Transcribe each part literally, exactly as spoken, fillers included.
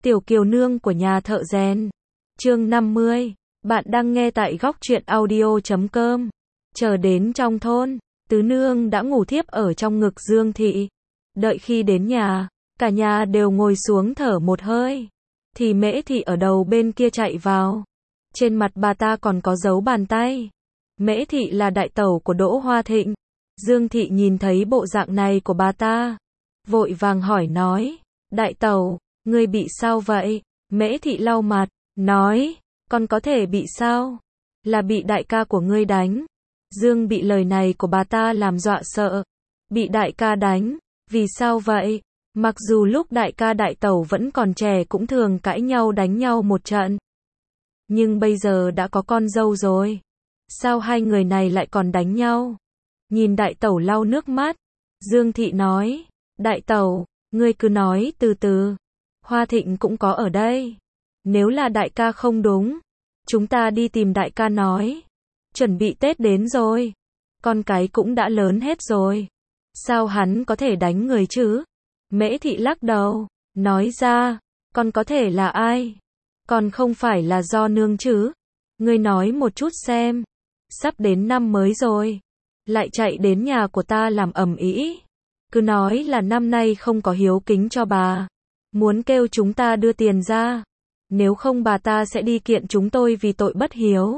Tiểu Kiều Nương của nhà thợ rèn. Chương năm mươi. Bạn đang nghe tại góc truyện audio chấm com. Chờ đến trong thôn, Tứ Nương đã ngủ thiếp ở trong ngực Dương Thị. Đợi khi đến nhà, cả nhà đều ngồi xuống thở một hơi. Thì Mễ Thị ở đầu bên kia chạy vào. Trên mặt bà ta còn có dấu bàn tay. Mễ Thị là đại tẩu của Đỗ Hoa Thịnh. Dương Thị nhìn thấy bộ dạng này của bà ta, vội vàng hỏi nói, đại tẩu, ngươi bị sao vậy? Mễ Thị lau mặt, nói, con có thể bị sao? Là bị đại ca của ngươi đánh. Dương bị lời này của bà ta làm dọa sợ. Bị đại ca đánh, vì sao vậy? Mặc dù lúc đại ca đại tẩu vẫn còn trẻ cũng thường cãi nhau đánh nhau một trận. Nhưng bây giờ đã có con dâu rồi. Sao hai người này lại còn đánh nhau? Nhìn đại tẩu lau nước mắt, Dương Thị nói, đại tẩu, ngươi cứ nói từ từ. Hoa Thịnh cũng có ở đây. Nếu là đại ca không đúng, chúng ta đi tìm đại ca nói. Chuẩn bị Tết đến rồi. Con cái cũng đã lớn hết rồi. Sao hắn có thể đánh người chứ? Mễ Thị lắc đầu, nói ra, con có thể là ai? Còn không phải là do nương chứ? Ngươi nói một chút xem. Sắp đến năm mới rồi, lại chạy đến nhà của ta làm ầm ĩ. Cứ nói là năm nay không có hiếu kính cho bà. Muốn kêu chúng ta đưa tiền ra. Nếu không bà ta sẽ đi kiện chúng tôi vì tội bất hiếu.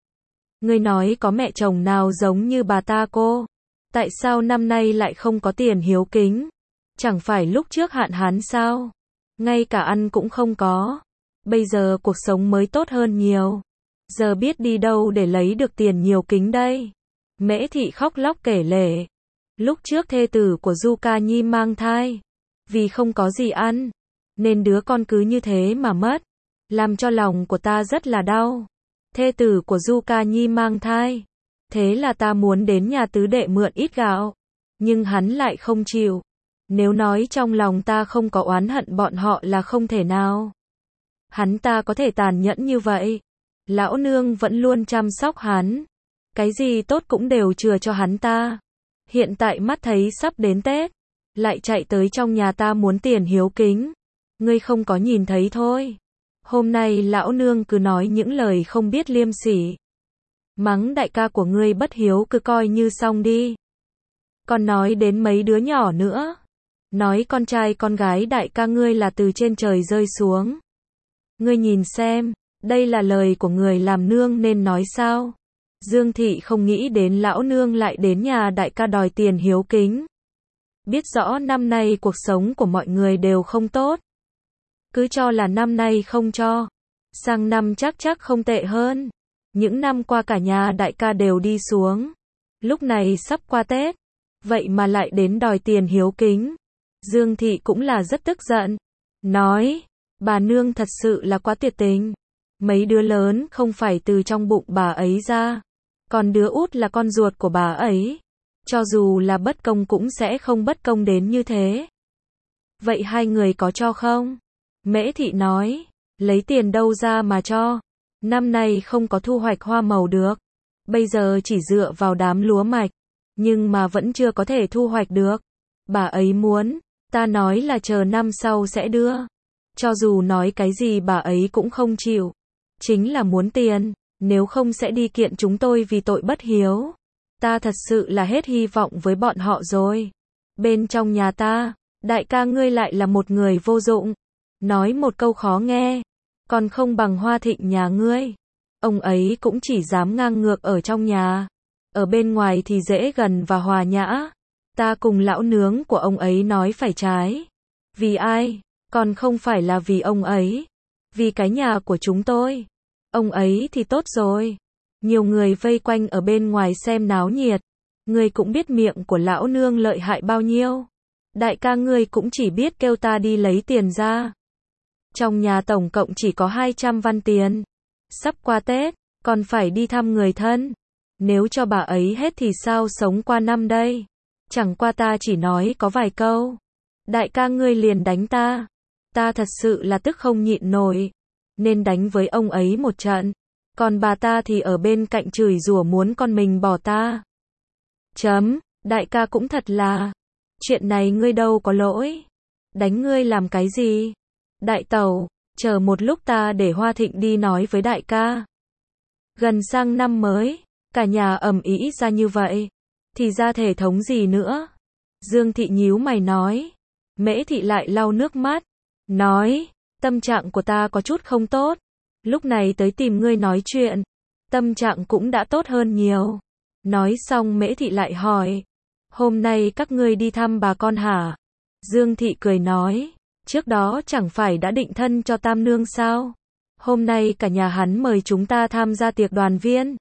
Ngươi nói có mẹ chồng nào giống như bà ta cô? Tại sao năm nay lại không có tiền hiếu kính? Chẳng phải lúc trước hạn hán sao? Ngay cả ăn cũng không có. Bây giờ cuộc sống mới tốt hơn nhiều. Giờ biết đi đâu để lấy được tiền nhiều kính đây? Mễ Thị khóc lóc kể lể. Lúc trước thê tử của Du Ca Nhi mang thai. Vì không có gì ăn, nên đứa con cứ như thế mà mất. Làm cho lòng của ta rất là đau. Thê tử của Du Ca Nhi mang thai. Thế là ta muốn đến nhà tứ đệ mượn ít gạo. Nhưng hắn lại không chịu. Nếu nói trong lòng ta không có oán hận bọn họ là không thể nào. Hắn ta có thể tàn nhẫn như vậy. Lão nương vẫn luôn chăm sóc hắn. Cái gì tốt cũng đều chừa cho hắn ta. Hiện tại mắt thấy sắp đến Tết, lại chạy tới trong nhà ta muốn tiền hiếu kính. Ngươi không có nhìn thấy thôi. Hôm nay lão nương cứ nói những lời không biết liêm sỉ. Mắng đại ca của ngươi bất hiếu cứ coi như xong đi. Còn nói đến mấy đứa nhỏ nữa. Nói con trai con gái đại ca ngươi là từ trên trời rơi xuống. Ngươi nhìn xem, đây là lời của người làm nương nên nói sao? Dương Thị không nghĩ đến lão nương lại đến nhà đại ca đòi tiền hiếu kính. Biết rõ năm nay cuộc sống của mọi người đều không tốt. Cứ cho là năm nay không cho. Sang năm chắc chắc không tệ hơn. Những năm qua cả nhà đại ca đều đi xuống. Lúc này sắp qua Tết. Vậy mà lại đến đòi tiền hiếu kính. Dương Thị cũng là rất tức giận. Nói, bà nương thật sự là quá tuyệt tình. Mấy đứa lớn không phải từ trong bụng bà ấy ra. Còn đứa út là con ruột của bà ấy. Cho dù là bất công cũng sẽ không bất công đến như thế. Vậy hai người có cho không? Mễ Thị nói, lấy tiền đâu ra mà cho. Năm nay không có thu hoạch hoa màu được. Bây giờ chỉ dựa vào đám lúa mạch. Nhưng mà vẫn chưa có thể thu hoạch được. Bà ấy muốn, ta nói là chờ năm sau sẽ đưa. Cho dù nói cái gì bà ấy cũng không chịu. Chính là muốn tiền, nếu không sẽ đi kiện chúng tôi vì tội bất hiếu. Ta thật sự là hết hy vọng với bọn họ rồi. Bên trong nhà ta, đại ca ngươi lại là một người vô dụng. Nói một câu khó nghe, còn không bằng Hoa Thịnh nhà ngươi. Ông ấy cũng chỉ dám ngang ngược ở trong nhà. Ở bên ngoài thì dễ gần và hòa nhã. Ta cùng lão nướng của ông ấy nói phải trái. Vì ai? Còn không phải là vì ông ấy. Vì cái nhà của chúng tôi. Ông ấy thì tốt rồi. Nhiều người vây quanh ở bên ngoài xem náo nhiệt. Ngươi cũng biết miệng của lão nương lợi hại bao nhiêu. Đại ca ngươi cũng chỉ biết kêu ta đi lấy tiền ra. Trong nhà tổng cộng chỉ có hai trăm văn tiền. Sắp qua Tết, còn phải đi thăm người thân. Nếu cho bà ấy hết thì sao sống qua năm đây? Chẳng qua ta chỉ nói có vài câu. Đại ca ngươi liền đánh ta. Ta thật sự là tức không nhịn nổi. Nên đánh với ông ấy một trận. Còn bà ta thì ở bên cạnh chửi rủa muốn con mình bỏ ta. Chấm, đại ca cũng thật là. Chuyện này ngươi đâu có lỗi. Đánh ngươi làm cái gì? Đại tẩu, chờ một lúc ta để Hoa Thịnh đi nói với đại ca. Gần sang năm mới, cả nhà ầm ĩ ra như vậy, thì ra thể thống gì nữa? Dương Thị nhíu mày nói. Mễ Thị lại lau nước mắt, nói, tâm trạng của ta có chút không tốt, lúc này tới tìm ngươi nói chuyện, tâm trạng cũng đã tốt hơn nhiều. Nói xong Mễ Thị lại hỏi, hôm nay các ngươi đi thăm bà con hả? Dương Thị cười nói, trước đó chẳng phải đã định thân cho Tam Nương sao? Hôm nay cả nhà hắn mời chúng ta tham gia tiệc đoàn viên,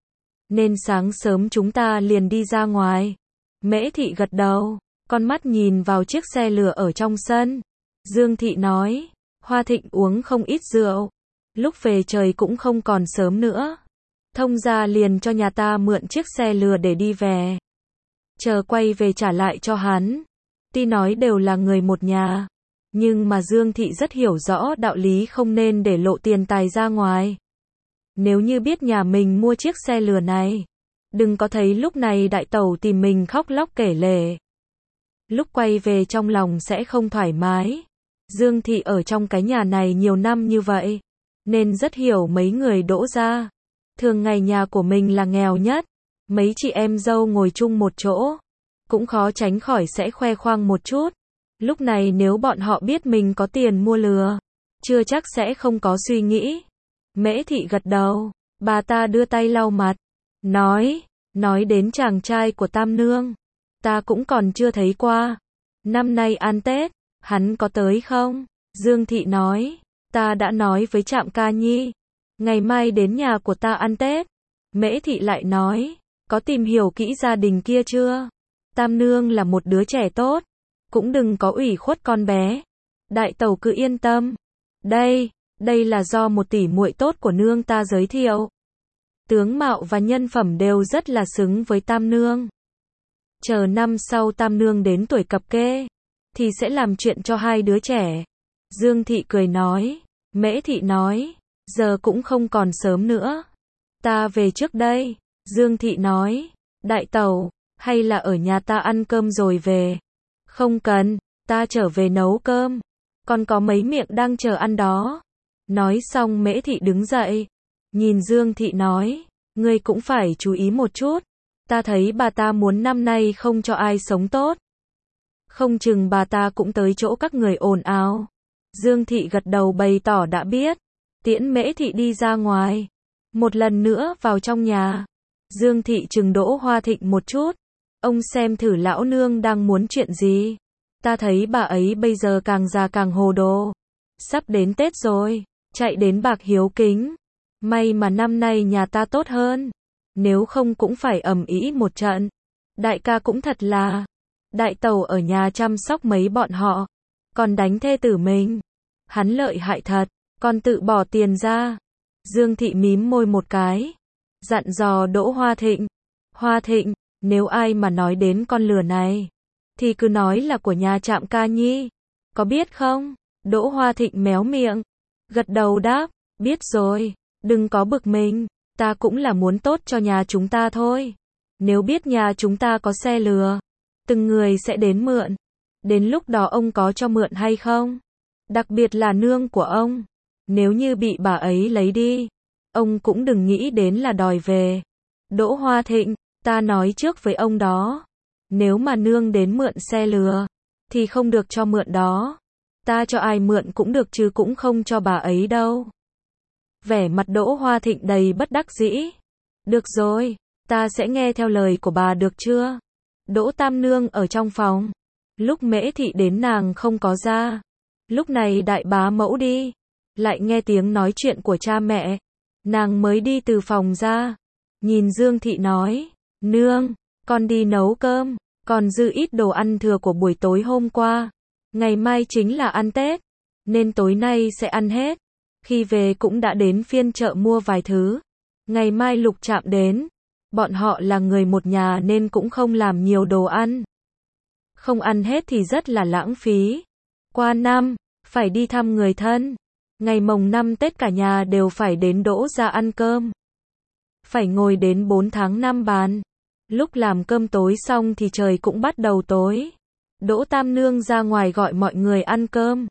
nên sáng sớm chúng ta liền đi ra ngoài. Mễ Thị gật đầu, con mắt nhìn vào chiếc xe lửa ở trong sân. Dương Thị nói, Hoa Thịnh uống không ít rượu, lúc về trời cũng không còn sớm nữa. Thông gia liền cho nhà ta mượn chiếc xe lừa để đi về. Chờ quay về trả lại cho hắn. Tuy nói đều là người một nhà, nhưng mà Dương Thị rất hiểu rõ đạo lý không nên để lộ tiền tài ra ngoài. Nếu như biết nhà mình mua chiếc xe lừa này, đừng có thấy lúc này đại tẩu tìm mình khóc lóc kể lể. Lúc quay về trong lòng sẽ không thoải mái. Dương Thị ở trong cái nhà này nhiều năm như vậy, nên rất hiểu mấy người Đỗ gia. Thường ngày nhà của mình là nghèo nhất, mấy chị em dâu ngồi chung một chỗ, cũng khó tránh khỏi sẽ khoe khoang một chút. Lúc này nếu bọn họ biết mình có tiền mua lừa, chưa chắc sẽ không có suy nghĩ. Mễ Thị gật đầu, bà ta đưa tay lau mặt, nói, nói đến chàng trai của Tam Nương, ta cũng còn chưa thấy qua. Năm nay ăn Tết, hắn có tới không? Dương Thị nói, ta đã nói với Trạm Ca Nhi, ngày mai đến nhà của ta ăn Tết. Mễ Thị lại nói, có tìm hiểu kỹ gia đình kia chưa? Tam Nương là một đứa trẻ tốt, cũng đừng có ủy khuất con bé. Đại tẩu cứ yên tâm. Đây, đây là do một tỷ muội tốt của nương ta giới thiệu. Tướng mạo và nhân phẩm đều rất là xứng với Tam Nương. Chờ năm sau Tam Nương đến tuổi cập kê, thì sẽ làm chuyện cho hai đứa trẻ. Dương Thị cười nói. Mễ Thị nói, giờ cũng không còn sớm nữa, ta về trước đây. Dương Thị nói, đại tẩu, hay là ở nhà ta ăn cơm rồi về? Không cần, ta trở về nấu cơm, còn có mấy miệng đang chờ ăn đó. Nói xong Mễ Thị đứng dậy, nhìn Dương Thị nói, ngươi cũng phải chú ý một chút, ta thấy bà ta muốn năm nay không cho ai sống tốt. Không chừng bà ta cũng tới chỗ các người ồn ào. Dương Thị gật đầu bày tỏ đã biết, tiễn Mễ Thị đi ra ngoài. Một lần nữa vào trong nhà, Dương Thị trừng Đỗ Hoa Thịnh một chút, ông xem thử lão nương đang muốn chuyện gì. Ta thấy bà ấy bây giờ càng già càng hồ đồ. Sắp đến Tết rồi, chạy đến bạc hiếu kính. May mà năm nay nhà ta tốt hơn, nếu không cũng phải ầm ĩ một trận. Đại ca cũng thật là, đại tẩu ở nhà chăm sóc mấy bọn họ, còn đánh thê tử mình. Hắn lợi hại thật, còn tự bỏ tiền ra. Dương Thị mím môi một cái, dặn dò Đỗ Hoa Thịnh. Hoa Thịnh, nếu ai mà nói đến con lừa này, thì cứ nói là của nhà Trạm Ca Nhi, có biết không? Đỗ Hoa Thịnh méo miệng, gật đầu đáp, biết rồi, đừng có bực mình, ta cũng là muốn tốt cho nhà chúng ta thôi. Nếu biết nhà chúng ta có xe lừa, từng người sẽ đến mượn, đến lúc đó ông có cho mượn hay không? Đặc biệt là nương của ông, nếu như bị bà ấy lấy đi, ông cũng đừng nghĩ đến là đòi về. Đỗ Hoa Thịnh, ta nói trước với ông đó, nếu mà nương đến mượn xe lừa, thì không được cho mượn đó. Ta cho ai mượn cũng được chứ cũng không cho bà ấy đâu. Vẻ mặt Đỗ Hoa Thịnh đầy bất đắc dĩ. Được rồi, ta sẽ nghe theo lời của bà được chưa? Đỗ Tam Nương ở trong phòng. Lúc Mễ Thị đến nàng không có ra. Lúc này đại bá mẫu đi, lại nghe tiếng nói chuyện của cha mẹ. Nàng mới đi từ phòng ra, nhìn Dương Thị nói, nương, con đi nấu cơm, còn dư ít đồ ăn thừa của buổi tối hôm qua. Ngày mai chính là ăn Tết, nên tối nay sẽ ăn hết. Khi về cũng đã đến phiên chợ mua vài thứ. Ngày mai Lục Trạm đến, bọn họ là người một nhà nên cũng không làm nhiều đồ ăn. Không ăn hết thì rất là lãng phí. Qua năm, phải đi thăm người thân. Ngày mồng năm Tết cả nhà đều phải đến Đỗ gia ăn cơm. Phải ngồi đến bốn tháng năm bàn. Lúc làm cơm tối xong thì trời cũng bắt đầu tối. Đỗ Tam Nương ra ngoài gọi mọi người ăn cơm.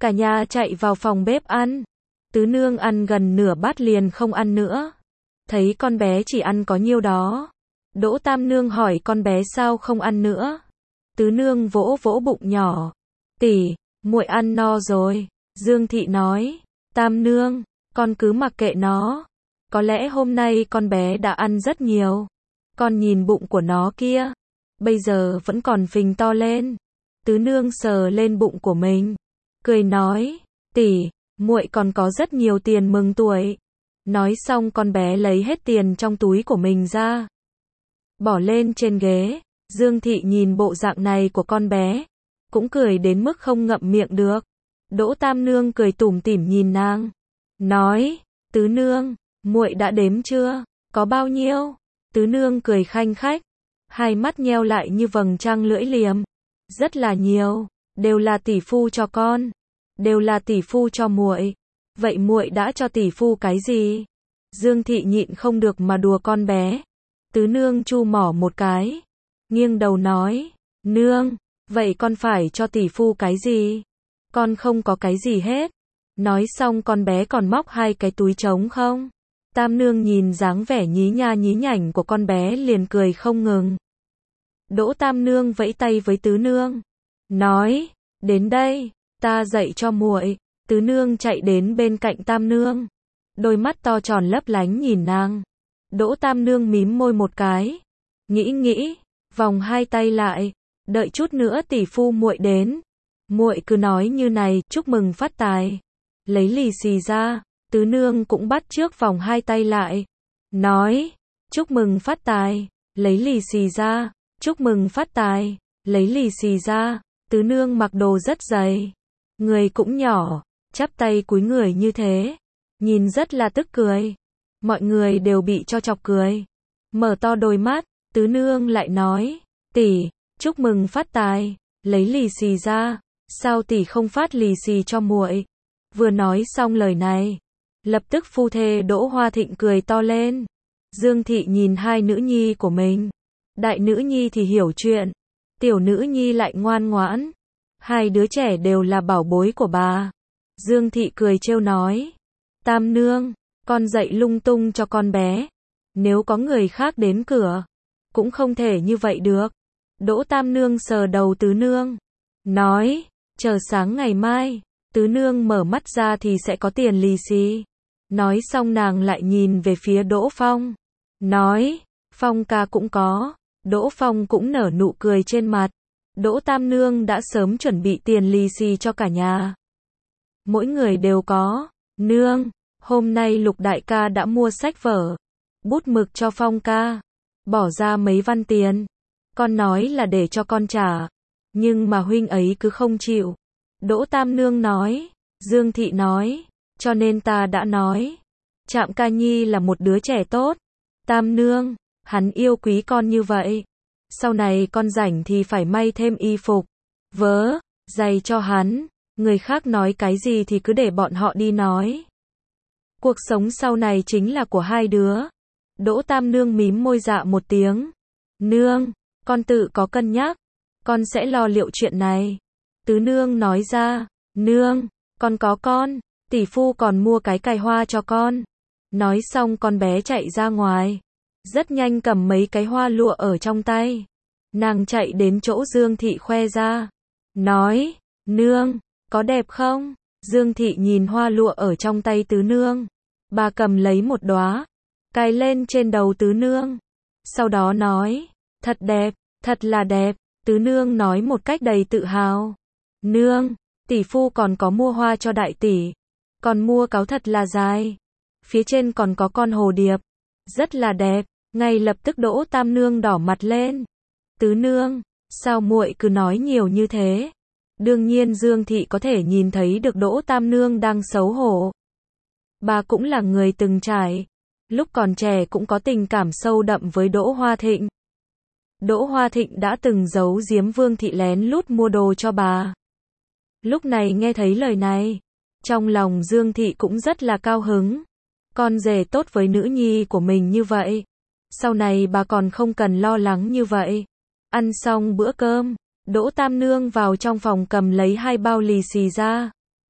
Cả nhà chạy vào phòng bếp ăn. Tứ nương ăn gần nửa bát liền không ăn nữa. Thấy con bé chỉ ăn có nhiêu đó. Đỗ Tam Nương hỏi con bé sao không ăn nữa. Tứ nương vỗ vỗ bụng nhỏ. Tỷ, muội ăn no rồi. Dương Thị nói. Tam Nương, con cứ mặc kệ nó. Có lẽ hôm nay con bé đã ăn rất nhiều. Con nhìn bụng của nó kia. Bây giờ vẫn còn phình to lên. Tứ nương sờ lên bụng của mình. Cười nói. Tỷ, muội còn có rất nhiều tiền mừng tuổi. Nói xong con bé lấy hết tiền trong túi của mình ra. Bỏ lên trên ghế. Dương Thị nhìn bộ dạng này của con bé. Cũng cười đến mức không ngậm miệng được. Đỗ Tam Nương cười tủm tỉm nhìn nàng. Nói. Tứ nương, muội đã đếm chưa? Có bao nhiêu? Tứ nương cười khanh khách. Hai mắt nheo lại như vầng trăng lưỡi liềm. Rất là nhiều. Đều là tỷ phu cho con. Đều là tỷ phu cho muội. Vậy muội đã cho tỷ phu cái gì? Dương Thị nhịn không được mà đùa con bé. Tứ nương chu mỏ một cái. Nghiêng đầu nói. Nương, vậy con phải cho tỷ phu cái gì? Con không có cái gì hết. Nói xong con bé còn móc hai cái túi trống không. Tam Nương nhìn dáng vẻ nhí nha nhí nhảnh của con bé liền cười không ngừng. Đỗ Tam Nương vẫy tay với Tứ Nương. Nói. Đến đây, ta dạy cho muội. Tứ Nương chạy đến bên cạnh Tam Nương. Đôi mắt to tròn lấp lánh nhìn nàng. Đỗ Tam Nương mím môi một cái. Nghĩ nghĩ, vòng hai tay lại. Đợi chút nữa tỷ phu muội đến. Muội cứ nói như này, chúc mừng phát tài. Lấy lì xì ra. Tứ Nương cũng bắt trước vòng hai tay lại. Nói. Chúc mừng phát tài. Lấy lì xì ra. Chúc mừng phát tài. Lấy lì xì ra. Tứ Nương mặc đồ rất dày. Người cũng nhỏ. Chắp tay cúi người như thế. Nhìn rất là tức cười. Mọi người đều bị cho chọc cười. Mở to đôi mắt. Tứ Nương lại nói. Tỷ, chúc mừng phát tài. Lấy lì xì ra. Sao tỷ không phát lì xì cho muội? Vừa nói xong lời này. Lập tức phu thê Đỗ Hoa Thịnh cười to lên. Dương Thị nhìn hai nữ nhi của mình. Đại nữ nhi thì hiểu chuyện. Tiểu nữ nhi lại ngoan ngoãn. Hai đứa trẻ đều là bảo bối của bà. Dương Thị cười trêu nói. Tam Nương, con dạy lung tung cho con bé. Nếu có người khác đến cửa, cũng không thể như vậy được. Đỗ Tam Nương sờ đầu Tứ Nương. Nói, chờ sáng ngày mai, Tứ Nương mở mắt ra thì sẽ có tiền lì xì. Nói xong nàng lại nhìn về phía Đỗ Phong. Nói, Phong ca cũng có. Đỗ Phong cũng nở nụ cười trên mặt. Đỗ Tam Nương đã sớm chuẩn bị tiền lì xì cho cả nhà. Mỗi người đều có. Nương, hôm nay Lục đại ca đã mua sách vở, bút mực cho Phong ca. Bỏ ra mấy văn tiền. Con nói là để cho con trả. Nhưng mà huynh ấy cứ không chịu. Đỗ Tam Nương nói. Dương Thị nói. Cho nên ta đã nói. Trạm Ca Nhi là một đứa trẻ tốt. Tam Nương, hắn yêu quý con như vậy. Sau này con rảnh thì phải may thêm y phục, vớ, giày cho hắn. Người khác nói cái gì thì cứ để bọn họ đi nói. Cuộc sống sau này chính là của hai đứa. Đỗ Tam Nương mím môi dạ một tiếng. Nương, con tự có cân nhắc. Con sẽ lo liệu chuyện này. Tứ Nương nói ra. Nương, con có con. Tỷ phu còn mua cái cài hoa cho con. Nói xong con bé chạy ra ngoài. Rất nhanh cầm mấy cái hoa lụa ở trong tay. Nàng chạy đến chỗ Dương Thị khoe ra. Nói, nương, có đẹp không? Dương Thị nhìn hoa lụa ở trong tay Tứ Nương. Bà cầm lấy một đóa, cài lên trên đầu Tứ Nương. Sau đó nói, thật đẹp, thật là đẹp. Tứ Nương nói một cách đầy tự hào. Nương, tỷ phu còn có mua hoa cho đại tỷ. Còn mua cáo thật là dài. Phía trên còn có con hồ điệp. Rất là đẹp. Ngay lập tức Đỗ Tam Nương đỏ mặt lên. Tứ Nương, sao muội cứ nói nhiều như thế? Đương nhiên Dương Thị có thể nhìn thấy được Đỗ Tam Nương đang xấu hổ. Bà cũng là người từng trải. Lúc còn trẻ cũng có tình cảm sâu đậm với Đỗ Hoa Thịnh. Đỗ Hoa Thịnh đã từng giấu giếm Vương Thị lén lút mua đồ cho bà. Lúc này nghe thấy lời này, trong lòng Dương Thị cũng rất là cao hứng. Con rể tốt với nữ nhi của mình như vậy. Sau này bà còn không cần lo lắng như vậy. Ăn xong bữa cơm, Đỗ Tam Nương vào trong phòng cầm lấy hai bao lì xì ra.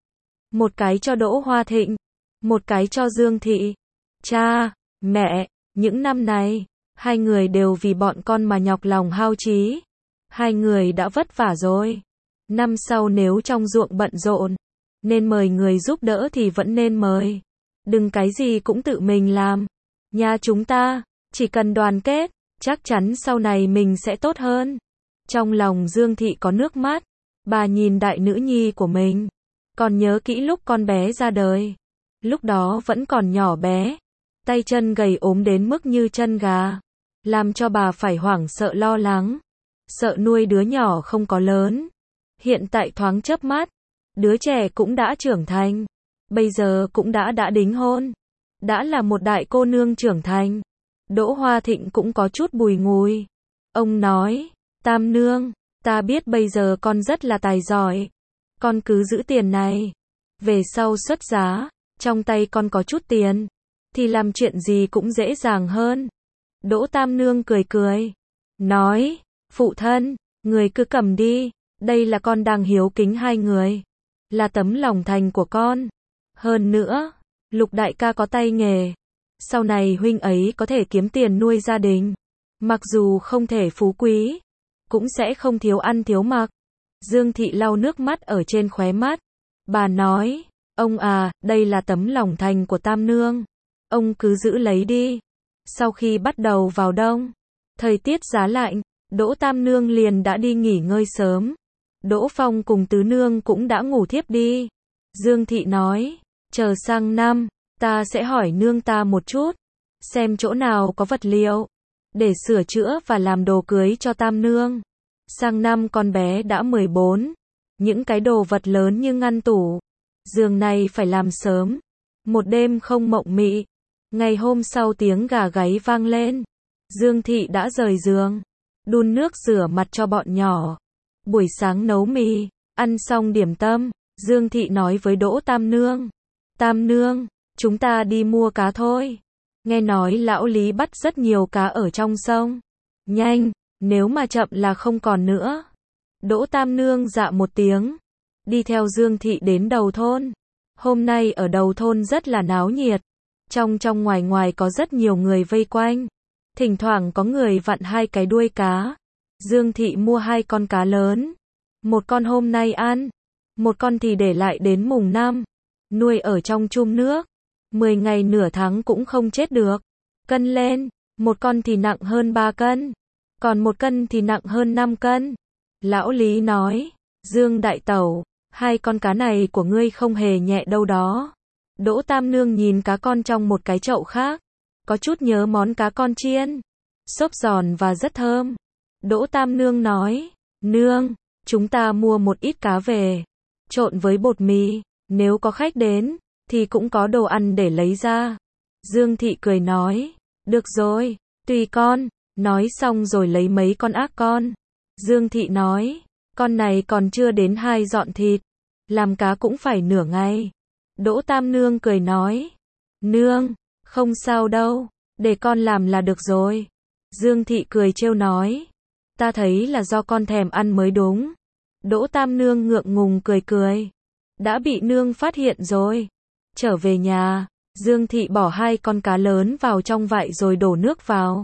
một cái cho Đỗ Hoa Thịnh, một cái cho Dương Thị. Cha, mẹ, những năm này, hai người đều vì bọn con mà nhọc lòng hao trí. Hai người đã vất vả rồi. Năm sau nếu trong ruộng bận rộn, nên mời người giúp đỡ thì vẫn nên mời. Đừng cái gì cũng tự mình làm. Nhà chúng ta, chỉ cần đoàn kết, chắc chắn sau này mình sẽ tốt hơn. Trong lòng Dương Thị có nước mắt. Bà nhìn đại nữ nhi của mình. Còn nhớ kỹ lúc con bé ra đời. Lúc đó vẫn còn nhỏ bé. Tay chân gầy ốm đến mức như chân gà. Làm cho bà phải hoảng sợ lo lắng. Sợ nuôi đứa nhỏ không có lớn. Hiện tại thoáng chớp mắt. Đứa trẻ cũng đã trưởng thành. Bây giờ cũng đã đã đính hôn. Đã là một đại cô nương trưởng thành. Đỗ Hoa Thịnh cũng có chút bùi ngùi. Ông nói, Tam nương, ta biết bây giờ con rất là tài giỏi. Con cứ giữ tiền này. Về sau xuất giá, trong tay con có chút tiền, thì làm chuyện gì cũng dễ dàng hơn. Đỗ Tam nương cười cười. Nói, phụ thân, người cứ cầm đi. Đây là con đang hiếu kính hai người. Là tấm lòng thành của con. Hơn nữa, Lục đại ca có tay nghề. Sau này huynh ấy có thể kiếm tiền nuôi gia đình. Mặc dù không thể phú quý, cũng sẽ không thiếu ăn thiếu mặc. Dương Thị lau nước mắt ở trên khóe mắt. Bà nói, ông à, đây là tấm lòng thành của Tam nương. Ông cứ giữ lấy đi. Sau khi bắt đầu vào đông, thời tiết giá lạnh, Đỗ Tam nương liền đã đi nghỉ ngơi sớm. Đỗ Phong cùng Tứ nương cũng đã ngủ thiếp đi. Dương Thị nói, chờ sang năm, ta sẽ hỏi nương ta một chút, xem chỗ nào có vật liệu, để sửa chữa và làm đồ cưới cho Tam nương. Sang năm con bé đã mười bốn, những cái đồ vật lớn như ngăn tủ, giường này phải làm sớm. Một đêm không mộng mị. Ngày hôm sau tiếng gà gáy vang lên. Dương Thị đã rời giường, đun nước rửa mặt cho bọn nhỏ. Buổi sáng nấu mì, ăn xong điểm tâm, Dương Thị nói với Đỗ Tam nương. Tam nương, chúng ta đi mua cá thôi. Nghe nói lão Lý bắt rất nhiều cá ở trong sông. Nhanh, nếu mà chậm là không còn nữa. Đỗ Tam nương dạ một tiếng, đi theo Dương Thị đến đầu thôn. Hôm nay ở đầu thôn rất là náo nhiệt. Trong trong ngoài ngoài có rất nhiều người vây quanh. Thỉnh thoảng có người vặn hai cái đuôi cá. Dương Thị mua hai con cá lớn. Một con hôm nay ăn, một con thì để lại đến mùng năm. Nuôi ở trong chum nước. Mười ngày nửa tháng cũng không chết được. Cân lên, một con thì nặng hơn ba cân. Còn một cân thì nặng hơn năm cân. Lão Lý nói, Dương đại tẩu, hai con cá này của ngươi không hề nhẹ đâu đó. Đỗ Tam nương nhìn cá con trong một cái chậu khác. Có chút nhớ món cá con chiên. Xốp giòn và rất thơm. Đỗ Tam nương nói, nương, chúng ta mua một ít cá về, trộn với bột mì, nếu có khách đến, thì cũng có đồ ăn để lấy ra. Dương Thị cười nói, được rồi, tùy con, nói xong rồi lấy mấy con ác con. Dương Thị nói, con này còn chưa đến hai dọn thịt, làm cá cũng phải nửa ngày. Đỗ Tam nương cười nói, nương, không sao đâu, để con làm là được rồi. Dương Thị cười trêu nói, ta thấy là do con thèm ăn mới đúng. Đỗ Tam nương ngượng ngùng cười cười, đã bị nương phát hiện rồi. Trở về nhà, Dương Thị bỏ hai con cá lớn vào trong vại rồi đổ nước vào.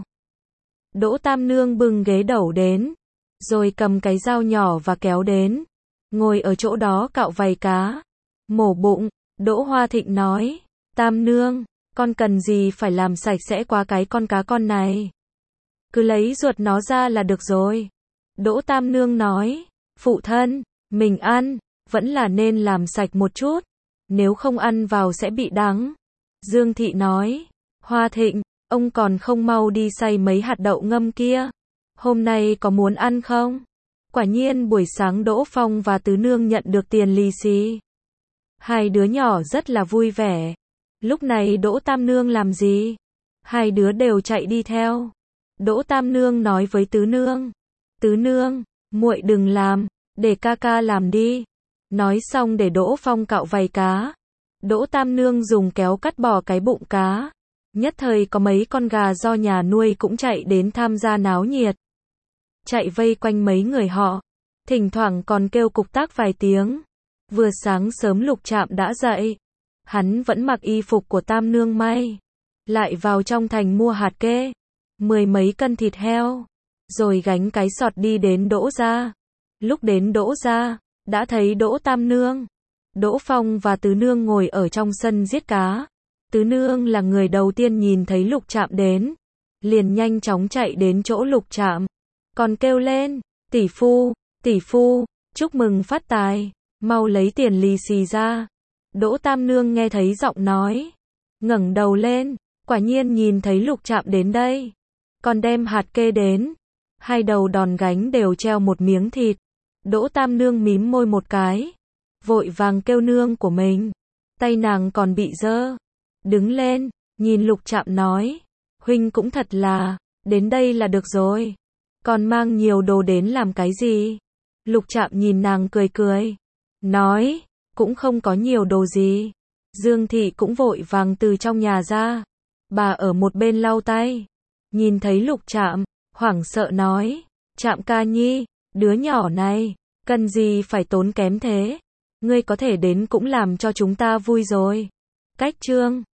Đỗ Tam nương bưng ghế đẩu đến, rồi cầm cái dao nhỏ và kéo đến, ngồi ở chỗ đó cạo vảy cá, mổ bụng. Đỗ Hoa Thịnh nói, Tam nương, con cần gì phải làm sạch sẽ quá cái con cá con này. Cứ lấy ruột nó ra là được rồi. Đỗ Tam nương nói, phụ thân, mình ăn, vẫn là nên làm sạch một chút, nếu không ăn vào sẽ bị đắng. Dương Thị nói, Hoa Thịnh, ông còn không mau đi xay mấy hạt đậu ngâm kia. Hôm nay có muốn ăn không? Quả nhiên buổi sáng Đỗ Phong và Tứ nương nhận được tiền lì xì. Hai đứa nhỏ rất là vui vẻ. Lúc này Đỗ Tam nương làm gì? Hai đứa đều chạy đi theo. Đỗ Tam nương nói với Tứ nương, Tứ nương, muội đừng làm, để ca ca làm đi. Nói xong để Đỗ Phong cạo vảy cá. Đỗ Tam nương dùng kéo cắt bỏ cái bụng cá. Nhất thời có mấy con gà do nhà nuôi cũng chạy đến tham gia náo nhiệt. Chạy vây quanh mấy người họ, thỉnh thoảng còn kêu cục tác vài tiếng. Vừa sáng sớm Lục Trạm đã dậy. Hắn vẫn mặc y phục của Tam Nương may. Lại vào trong thành mua hạt kê. Mười mấy cân thịt heo. Rồi gánh cái sọt đi đến Đỗ gia. Lúc đến Đỗ gia, đã thấy Đỗ Tam Nương, Đỗ Phong và Tứ Nương ngồi ở trong sân giết cá. Tứ Nương là người đầu tiên nhìn thấy Lục Trạm đến. Liền nhanh chóng chạy đến chỗ Lục Trạm. Còn kêu lên, tỷ phu, tỷ phu, chúc mừng phát tài, mau lấy tiền lì xì ra. Đỗ Tam Nương nghe thấy giọng nói, ngẩng đầu lên, quả nhiên nhìn thấy Lục Trạm đến đây. Còn đem hạt kê đến. Hai đầu đòn gánh đều treo một miếng thịt. Đỗ Tam Nương mím môi một cái, vội vàng kêu nương của mình. Tay nàng còn bị dơ. Đứng lên, nhìn Lục Trạm nói, huynh cũng thật là, đến đây là được rồi. Còn mang nhiều đồ đến làm cái gì? Lục Trạm nhìn nàng cười cười, nói, cũng không có nhiều đồ gì. Dương Thị cũng vội vàng từ trong nhà ra. Bà ở một bên lau tay. Nhìn thấy Lục Trạm, hoảng sợ nói, Trạm ca nhi, đứa nhỏ này, cần gì phải tốn kém thế? Ngươi có thể đến cũng làm cho chúng ta vui rồi. Cách chương